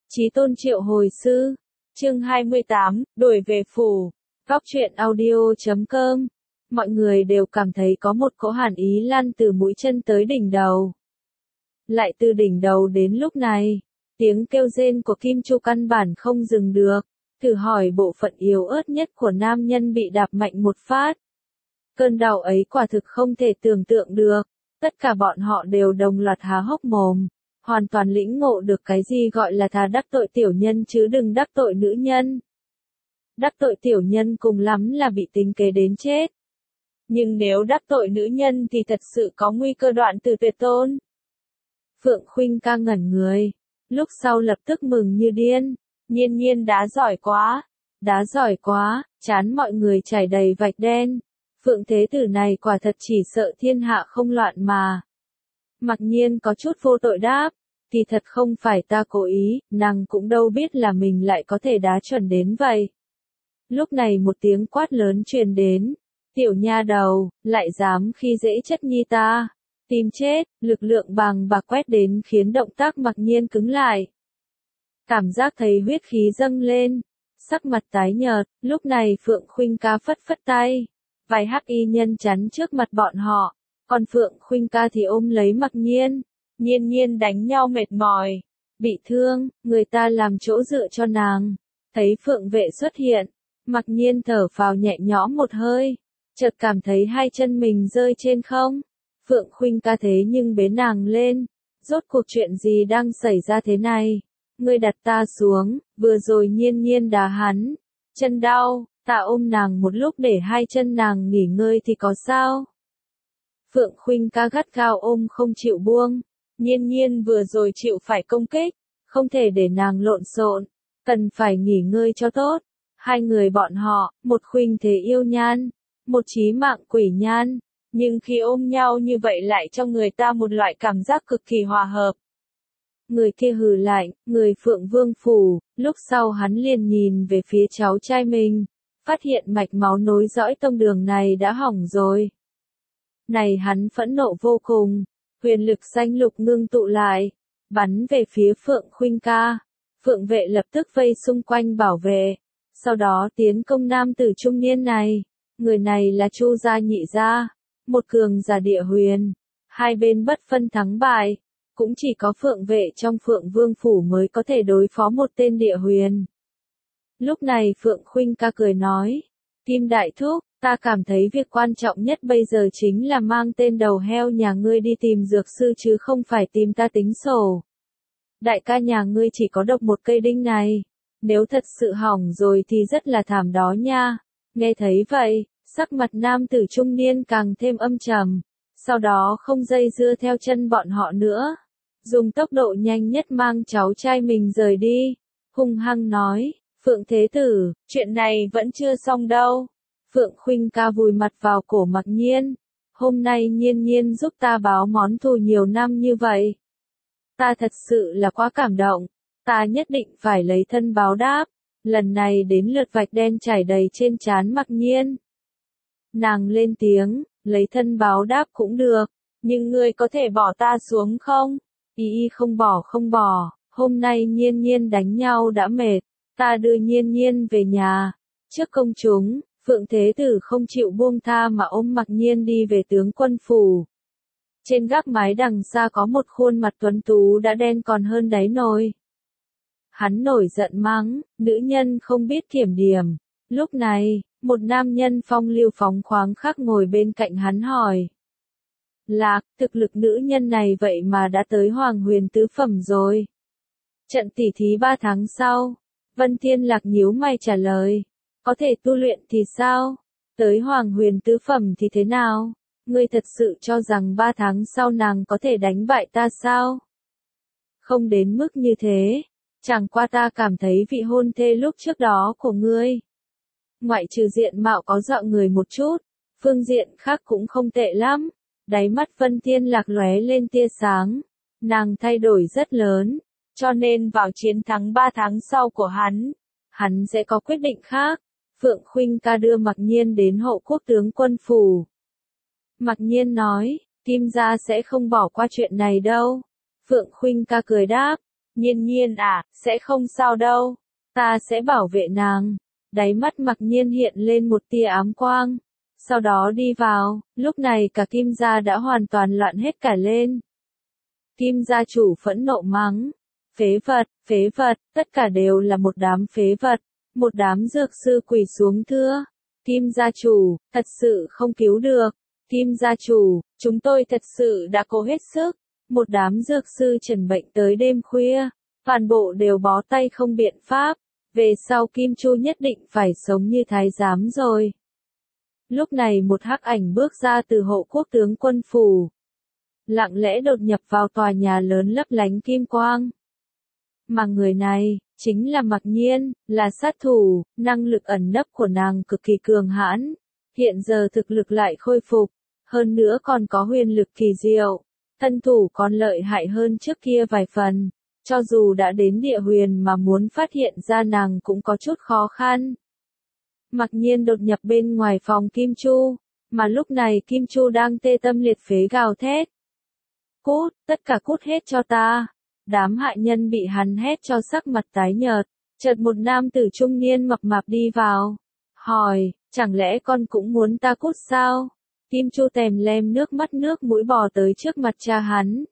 Chí Tôn triệu hồi sư. Chương 28, đổi về phủ. Góc truyện audio.com. Mọi người đều cảm thấy có một cỗ hàn ý lan từ mũi chân tới đỉnh đầu. Lại từ đỉnh đầu đến lúc này, tiếng kêu rên của Kim Chu căn bản không dừng được. Thử hỏi bộ phận yếu ớt nhất của nam nhân bị đạp mạnh một phát. Cơn đau ấy quả thực không thể tưởng tượng được. Tất cả bọn họ đều đồng loạt há hốc mồm. Hoàn toàn lĩnh ngộ được cái gì gọi là thà đắc tội tiểu nhân chứ đừng đắc tội nữ nhân. Đắc tội tiểu nhân cùng lắm là bị tính kế đến chết. Nhưng nếu đắc tội nữ nhân thì thật sự có nguy cơ đoạn từ tuyệt tôn. Phượng Khuynh ca ngẩn người, lúc sau lập tức mừng như điên, Nhiên đá giỏi quá, chán mọi người chảy đầy vạch đen. Phượng thế tử này quả thật chỉ sợ thiên hạ không loạn mà. Mặc Nhiên có chút vô tội đáp, thì thật không phải ta cố ý, nàng cũng đâu biết là mình lại có thể đá chuẩn đến vậy. Lúc này một tiếng quát lớn truyền đến, tiểu nha đầu, lại dám khi dễ chất nhi ta, tìm chết, lực lượng bàng bạc quét đến khiến động tác Mặc Nhiên cứng lại. Cảm giác thấy huyết khí dâng lên, sắc mặt tái nhợt, lúc này Phượng Khuynh ca phất phất tay, vài hắc y nhân chắn trước mặt bọn họ. Còn Phượng Khuynh ca thì ôm lấy Mặc Nhiên, Nhiên đánh nhau mệt mỏi, bị thương, người ta làm chỗ dựa cho nàng. Thấy Phượng vệ xuất hiện, Mặc Nhiên thở phào nhẹ nhõm một hơi, chợt cảm thấy hai chân mình rơi trên không. Phượng Khuynh ca thế nhưng bế nàng lên, rốt cuộc chuyện gì đang xảy ra thế này? Ngươi đặt ta xuống, vừa rồi Nhiên đá hắn, chân đau, ta ôm nàng một lúc để hai chân nàng nghỉ ngơi thì có sao? Phượng Khuynh ca gắt gao ôm không chịu buông, Nhiên vừa rồi chịu phải công kích, không thể để nàng lộn xộn, cần phải nghỉ ngơi cho tốt. Hai người bọn họ, một khuynh thế yêu nhan, một chí mạng quỷ nhan, nhưng khi ôm nhau như vậy lại cho người ta một loại cảm giác cực kỳ hòa hợp. Người kia hừ lạnh, người Phượng Vương phủ, lúc sau hắn liền nhìn về phía cháu trai mình, phát hiện mạch máu nối dõi tông đường này đã hỏng rồi. Này hắn phẫn nộ vô cùng, huyền lực xanh lục ngưng tụ lại, bắn về phía Phượng Khuynh ca. Phượng vệ lập tức vây xung quanh bảo vệ, sau đó tiến công nam tử trung niên này. Người này là Chu gia nhị gia, một cường giả địa huyền, hai bên bất phân thắng bại, cũng chỉ có Phượng vệ trong Phượng Vương phủ mới có thể đối phó một tên địa huyền. Lúc này Phượng Khuynh ca cười nói, Kim đại thúc, ta cảm thấy việc quan trọng nhất bây giờ chính là mang tên đầu heo nhà ngươi đi tìm dược sư chứ không phải tìm ta tính sổ. Đại ca nhà ngươi chỉ có độc một cây đinh này, nếu thật sự hỏng rồi thì rất là thảm đó nha. Nghe thấy vậy, sắc mặt nam tử trung niên càng thêm âm trầm, sau đó không dây dưa theo chân bọn họ nữa, dùng tốc độ nhanh nhất mang cháu trai mình rời đi, hung hăng nói, Phượng thế tử, chuyện này vẫn chưa xong đâu. Phượng Khuynh ca vùi mặt vào cổ Mặc Nhiên, hôm nay Nhiên giúp ta báo món thù nhiều năm như vậy. Ta thật sự là quá cảm động, ta nhất định phải lấy thân báo đáp, lần này đến lượt vạch đen trải đầy trên trán Mặc Nhiên. Nàng lên tiếng, lấy thân báo đáp cũng được, nhưng ngươi có thể bỏ ta xuống không? Y không bỏ, hôm nay Nhiên đánh nhau đã mệt, ta đưa Nhiên về nhà. Trước công chúng, Phượng thế tử không chịu buông tha mà ôm Mặc Nhiên đi về tướng quân phủ. Trên gác mái đằng xa có một khuôn mặt tuấn tú đã đen còn hơn đáy nồi. Hắn nổi giận mắng, nữ nhân không biết kiểm điểm. Lúc này, một nam nhân phong lưu phóng khoáng khác ngồi bên cạnh hắn hỏi. Lạc, thực lực nữ nhân này vậy mà đã tới Hoàng Huyền tứ phẩm rồi. Trận tỉ thí 3 tháng sau, Vân Thiên Lạc nhíu mày trả lời. Có thể tu luyện thì sao? Tới Hoàng Huyền tứ phẩm thì thế nào? Ngươi thật sự cho rằng 3 tháng sau nàng có thể đánh bại ta sao? Không đến mức như thế, chẳng qua ta cảm thấy vị hôn thê lúc trước đó của ngươi. Ngoại trừ diện mạo có dọa người một chút, phương diện khác cũng không tệ lắm. Đáy mắt Vân Thiên Lạc lóe lên tia sáng, nàng thay đổi rất lớn, cho nên vào chiến thắng 3 tháng sau của hắn sẽ có quyết định khác. Phượng Khuynh ca đưa Mặc Nhiên đến Hộ Quốc tướng quân phủ. Mặc Nhiên nói, Kim gia sẽ không bỏ qua chuyện này đâu. Phượng Khuynh ca cười đáp, Nhiên Nhiên à, sẽ không sao đâu. Ta sẽ bảo vệ nàng. Đáy mắt Mặc Nhiên hiện lên một tia ám quang. Sau đó đi vào, lúc này cả Kim gia đã hoàn toàn loạn hết cả lên. Kim gia chủ phẫn nộ mắng. Phế vật, tất cả đều là một đám phế vật. Một đám dược sư quỳ xuống thưa. Kim gia chủ, thật sự không cứu được. Kim gia chủ, chúng tôi thật sự đã cố hết sức. Một đám dược sư trần bệnh tới đêm khuya. Toàn bộ đều bó tay không biện pháp. Về sau Kim Chu nhất định phải sống như thái giám rồi. Lúc này một hắc ảnh bước ra từ hộ quốc tướng quân phủ. Lặng lẽ đột nhập vào tòa nhà lớn lấp lánh kim quang. Mà người này, chính là Mặc Nhiên, là sát thủ, năng lực ẩn nấp của nàng cực kỳ cường hãn. Hiện giờ thực lực lại khôi phục, hơn nữa còn có huyền lực kỳ diệu. Thân thủ còn lợi hại hơn trước kia vài phần. Cho dù đã đến địa huyền mà muốn phát hiện ra nàng cũng có chút khó khăn. Mặc Nhiên đột nhập bên ngoài phòng Kim Chu, mà lúc này Kim Chu đang tê tâm liệt phế gào thét. Cút, tất cả cút hết cho ta. Đám hại nhân bị hắn hét cho sắc mặt tái nhợt. Chợt một nam tử trung niên mập mạp đi vào. Hỏi, chẳng lẽ con cũng muốn ta cút sao? Kim Chu tèm lem nước mắt nước mũi bò tới trước mặt cha hắn.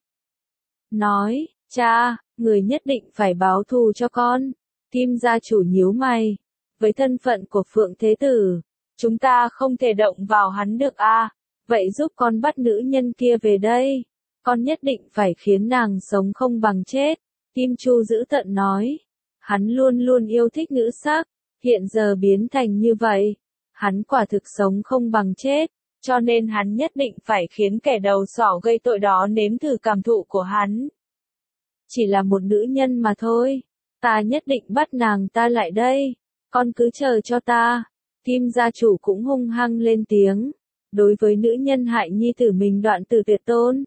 Nói, cha, người nhất định phải báo thù cho con. Kim gia chủ nhíu mày. Với thân phận của Phượng Thế Tử, chúng ta không thể động vào hắn được à. Vậy giúp con bắt nữ nhân kia về đây. Con nhất định phải khiến nàng sống không bằng chết. Kim Chu giữ tợn nói. Hắn luôn luôn yêu thích nữ sắc. Hiện giờ biến thành như vậy. Hắn quả thực sống không bằng chết. Cho nên hắn nhất định phải khiến kẻ đầu sỏ gây tội đó nếm thử cảm thụ của hắn. Chỉ là một nữ nhân mà thôi. Ta nhất định bắt nàng ta lại đây. Con cứ chờ cho ta. Kim gia chủ cũng hung hăng lên tiếng. Đối với nữ nhân hại nhi tử mình đoạn tử tuyệt tôn.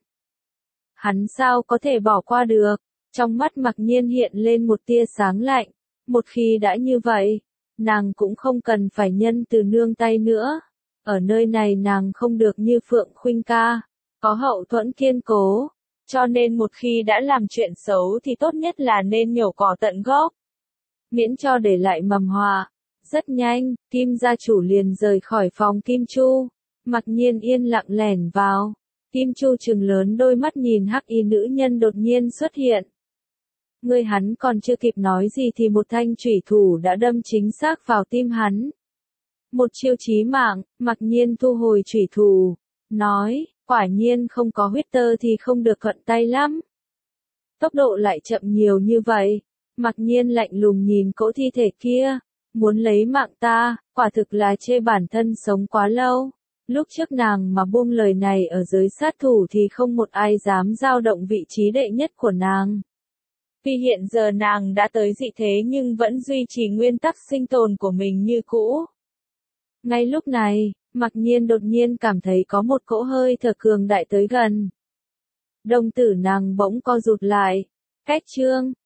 Hắn sao có thể bỏ qua được. Trong mắt Mặc Nhiên hiện lên một tia sáng lạnh. Một khi đã như vậy, nàng cũng không cần phải nhân từ nương tay nữa. Ở nơi này nàng không được như Phượng Khuynh ca. Có hậu thuẫn kiên cố. Cho nên một khi đã làm chuyện xấu thì tốt nhất là nên nhổ cỏ tận gốc. Miễn cho để lại mầm họa. Rất nhanh, Kim gia chủ liền rời khỏi phòng Kim Chu. Mặc Nhiên yên lặng lẻn vào. Kim Chu trừng lớn đôi mắt nhìn hắc y nữ nhân đột nhiên xuất hiện. Người hắn còn chưa kịp nói gì thì một thanh chủy thủ đã đâm chính xác vào tim hắn. Một chiêu chí mạng, Mặc Nhiên thu hồi chủy thủ. Nói, quả nhiên không có huyết tơ thì không được thuận tay lắm. Tốc độ lại chậm nhiều như vậy. Mặc Nhiên lạnh lùng nhìn cỗ thi thể kia. Muốn lấy mạng ta, quả thực là chê bản thân sống quá lâu. Lúc trước nàng mà buông lời này ở giới sát thủ thì không một ai dám dao động vị trí đệ nhất của nàng. Vì hiện giờ nàng đã tới dị thế nhưng vẫn duy trì nguyên tắc sinh tồn của mình như cũ. Ngay lúc này, Mặc Nhiên đột nhiên cảm thấy có một cỗ hơi thở cường đại tới gần. Đồng tử nàng bỗng co rụt lại. Cách chương